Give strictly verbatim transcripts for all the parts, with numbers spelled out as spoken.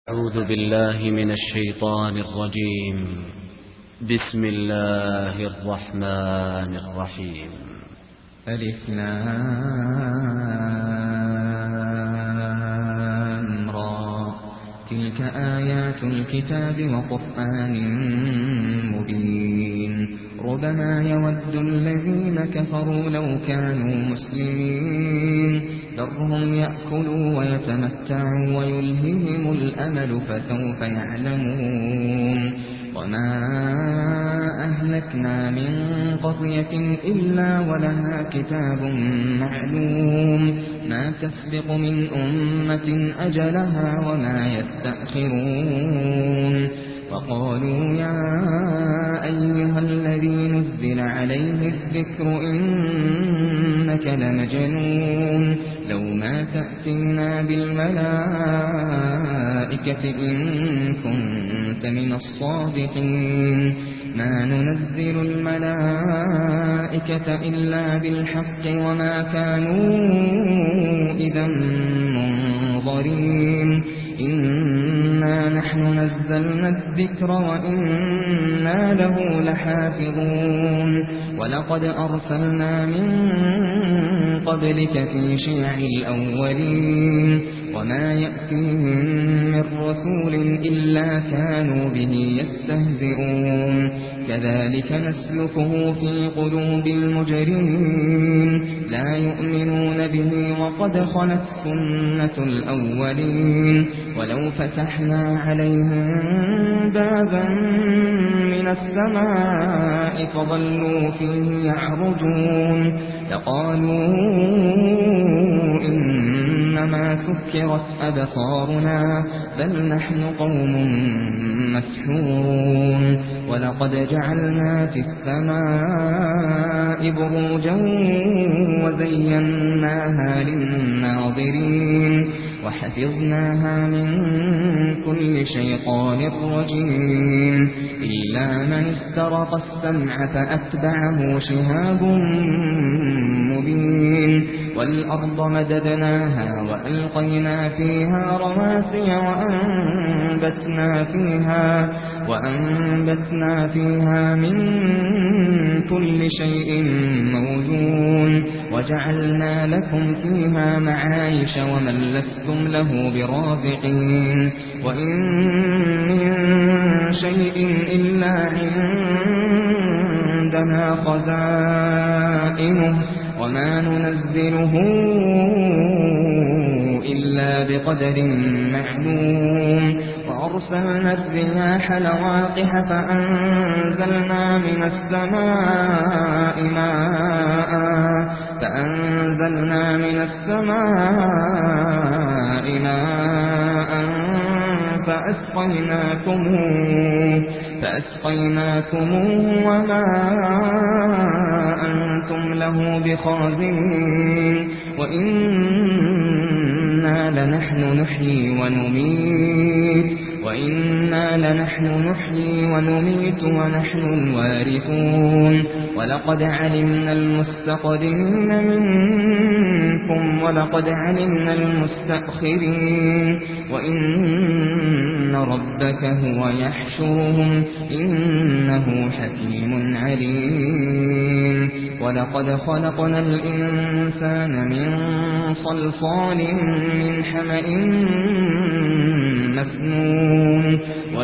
أعوذ بالله من الشيطان الرجيم. بسم الله الرحمن الرحيم. ألف لام را تلك آيات الكتاب وقرآن مبين ربما يود الذين كفروا لو كانوا مسلمين ذرهم يأكلوا ويتمتعوا ويلههم الأمل فسوف يعلمون وما أهلكنا من قرية إلا ولها كتاب معلوم ما تسبق من أمة أجلها وما يستأخرون وقالوا يا أيها الذي نزل عليه الذكر إنك لمجنون لو ما تأتينا بالملائكة إن كنت من الصادقين ما ننزل الملائكة إلا بالحق وما كانوا إذا منظرين إنا نحن نزلنا الذكر وإنا له لحافظون ولقد أرسلنا من قبلك في شيع الأولين وما يأتيهم من رسول إلا كانوا به يستهزئون كذلك نسلكه في قلوب المجرمين لا يؤمنون به وقد خلت سنة الأولين ولو فتحنا عليهم بابا من السماء فظلوا فيه يعرجون لقالوا إنما سكرت أبصارنا بل نحن قوم مسحورون ولقد جعلنا في السماء بروجا وزيناها للناظرين وحفظناها من كل شيطان رجيم إلا من استرق السمع فأتبعه شهاب مبين والأرض مددناها وألقينا فيها رواسي وأنبتنا فيها وأنبتنا فيها من كل شيء موزون وجعلنا لكم فيها معايش ومن لستم له برازقين وإن من شيء إلا عندنا خزائنه وما ننزله إلا بقدر معلوم وأرسلنا الرياح لواقح فأنزلنا من السماء ماء فأنزلنا من السماء ماء فأسقيناكموه فأسقيناكموه وما أنتم له بخازنين وإنا لنحن نحيي ونميت وإنا لنحن نحيي ونميت ونحن الوارثون ولقد علمنا المستقدمين منكم ولقد علمنا المستأخرين وإن ربك هو يحشرهم إنه حكيم عليم ولقد خلقنا الإنسان من صلصال من حمأ مسنون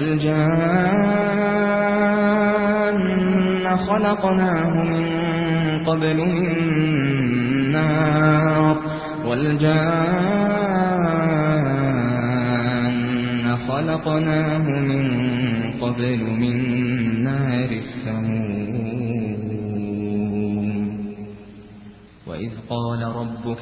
والجان خلقناه من قبل من نار والجان خلقناه من قبل من نار السموم وإذ قال ربك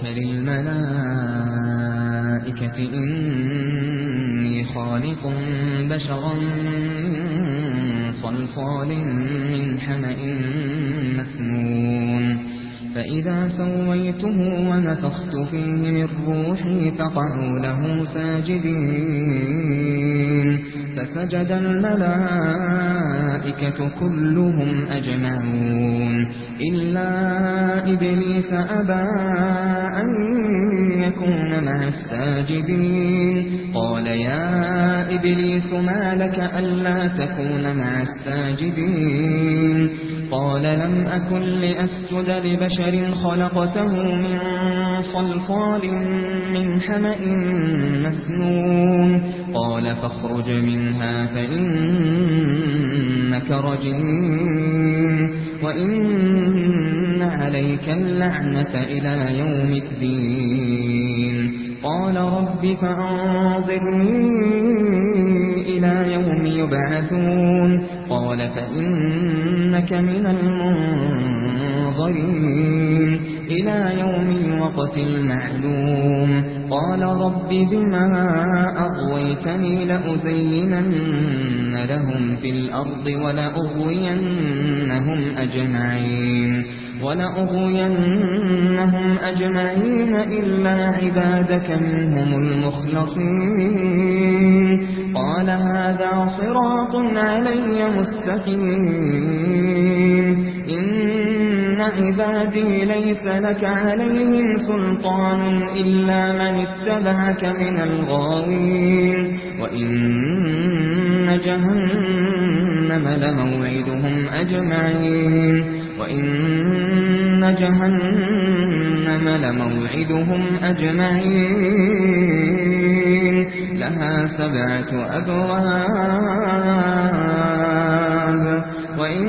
للملائكة إني خالق بشرا من صلصال من حمأ مسنون فإذا سويته ونفخت فيه من روحي فقعوا له ساجدين فسجد الملائكة كلهم أجمعون إلا إبليس أبى أن يكون مع الساجدين قال يا إبليس ما لك ألا تكون مع الساجدين قال لم أكن لأسجد لبشر خلقته من صلصال من حمأ مسنون قال فاخرج منها فإنك رجيم وإن عليك اللعنة إلى يوم الدين قال رب فأنظرني إلى يوم يبعثون قال فإنك من المنظرين إلى يوم الوقت المعلوم قال رب بما أغويتني لأزينن لهم في الأرض ولأغوينهم أجمعين ولأغوينهم أجمعين إلا عبادك منهم المخلصين قال هذا صراط علي مستقيم إن عبادي ليس لك عليهم سلطان إلا من اتبعك من الغاوين وإن جهنم لموعدهم أجمعين وإن جهنم لموعدهم أجمعين لها سبعة أبواب وإن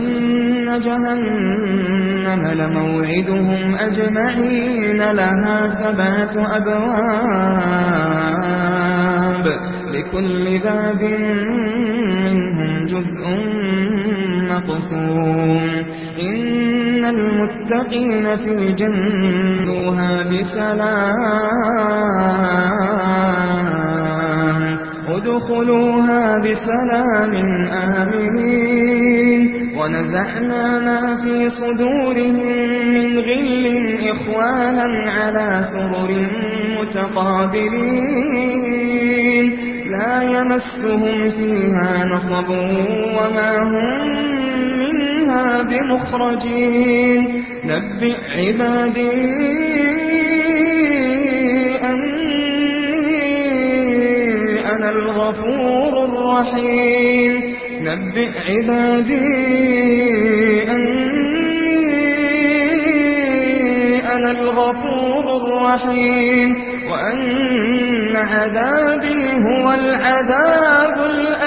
جهنم لموعدهم أجمعين لها سبعة أبواب لكل باب منهم جزء مقسوم إن المتقين في جنتها بسلام ادخلوها بسلام آمنين ونزعنا ما في صدورهم من غل إخوانا على سرر متقابلين لا يمسهم فيها نصب وما هم منها بمخرجين نبئ عبادي أني أنا الغفور الرحيم نبئ عبادي أني أنا الغفور الرحيم وأن عذابي هو العذاب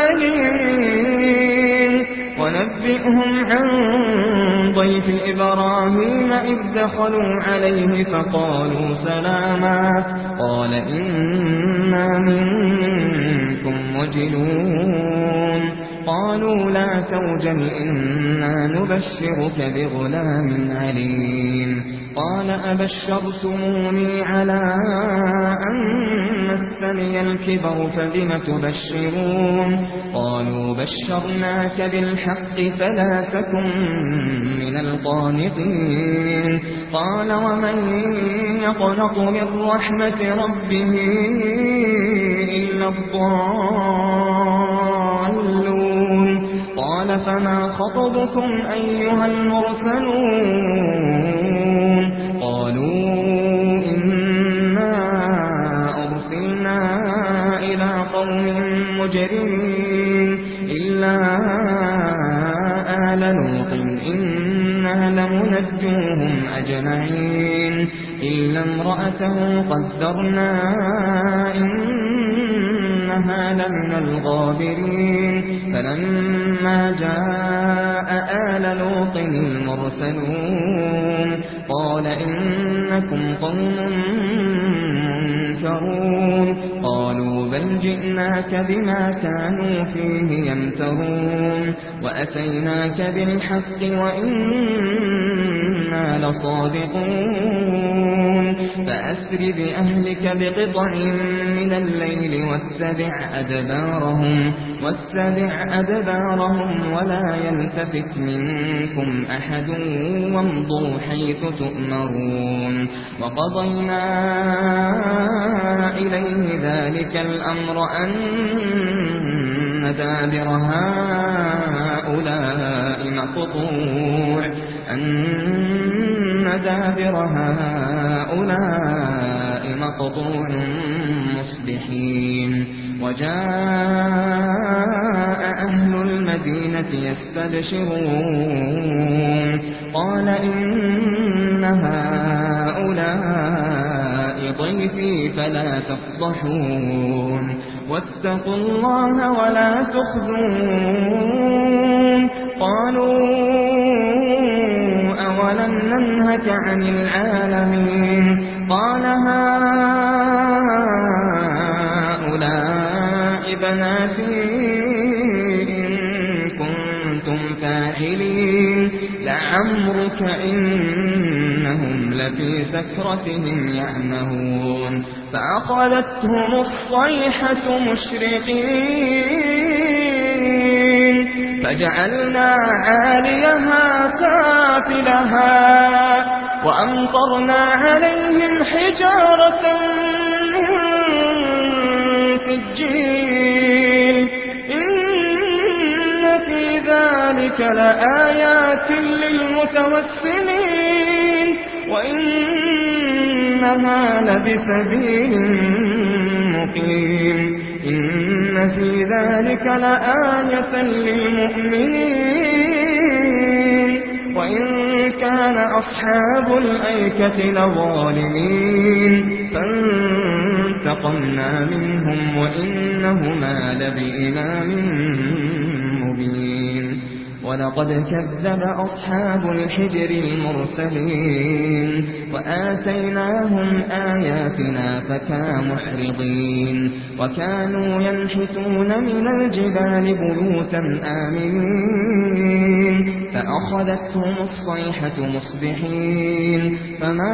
الأليم ونبئهم عن ضيف إبراهيم إذ دخلوا عليه فقالوا سلاما قال إنا منكم وجلون قالوا لا توجل إنا نبشرك بغلام عليم قال أبشرتموني على أن مسني الكبر فبم تبشرون قالوا بشرناك بالحق فلا تكن من القانطين قال ومن يقنط من رحمة ربه إلا الضالون قال فما خطبكم أيها المرسلون قالوا إنا أرسلنا إلى قوم مجرمين إلا آل لوط إنا لمنجوهم أجمعين إلا امرأته قدرنا إنها لمن الغابرين فلما جاء آل لوط المرسلون قال إنكم قوم منكرون قالوا بل جئناك بما كانوا فيه يمترون وأتيناك بالحق وإنا لصادقون فأسر بأهلك بقطع من الليل واتبع أدبارهم واتبع أدبارهم ولا يلتفت منكم أحد وامضوا حيث تؤمرون وقضينا إليه ذلك الأمر أن دابر هؤلاء مقطوع أن دابر هؤلاء مقطوع مصبحين وجاء أهل المدينة يستبشرون قال إن هؤلاء ضيفي فلا تفضحون واتقوا الله ولا تخزون قالوا أولم ننهك عن العالمين قال هؤلاء بناتي إن كنتم فاعلين لعمرك إنهم لفي سكرتهم يعمهون فأخذتهم الصيحة مشرقين فجعلنا عاليها سافلها وأمطرنا عليهم حجارة من سجيل إن في ذلك لآيات للمتوسمين وإنها لبسبيل مقيم إن في ذلك لآية للمؤمنين وإن كان أصحاب الأيكة لظالمين فانتقمنا منهم وإنهما لبإمام مبين ولقد كذب أصحاب الحجر المرسلين وآتيناهم آياتنا فكانوا محرضين وكانوا ينحتون من الجبال بيوتا آمنين فأخذتهم الصيحة مصبحين فما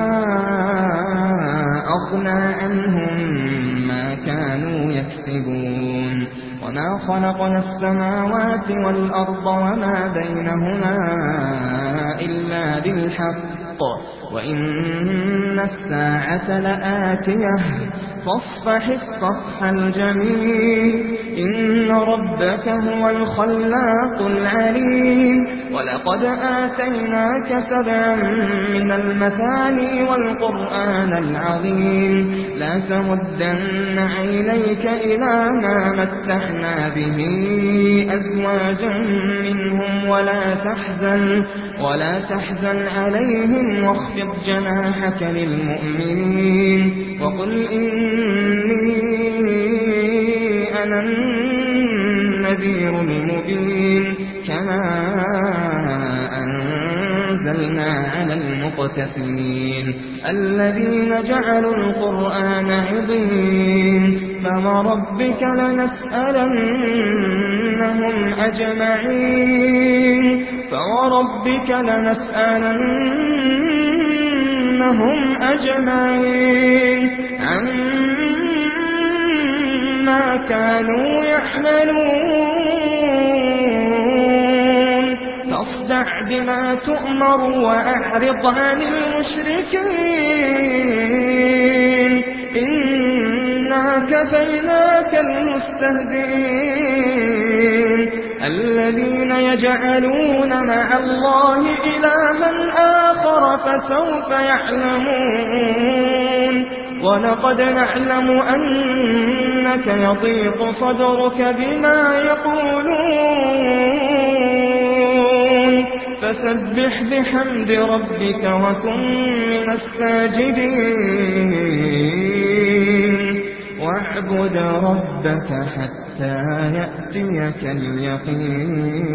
أغنى عنهم ما كانوا يكسبون وما خلقنا السماوات والأرض وما بينهما إلا بالحق وإن الساعة لآتية فاصفح الصفح الجميل إن ربك هو الخلاق العليم ولقد آتيناك سبعا من المثاني والقرآن العظيم لا تمدن عينيك إلى ما متعنا به أزواجا منهم ولا تحزن ولا تحزن عليهم واخفض جناحك للمؤمنين وقل إني أنا النذير المبين كما أنزلنا على المقتسمين الذين جعلوا القرآن عظيم فوربك لنسألنهم أجمعين فوربك لنسألنهم أجمعين عما كانوا يحملون فاصدع بما تؤمر وأعرض عن المشركين إنا كفيناك المستهزئين الذين يجعلون مع الله إلها آخر فسوف يعلمون ولقد نعلم أنك يضيق صدرك بما يقولون فسبح بحمد ربك وكن من الساجدين واعبد ربك حتى يأتيك اليقين.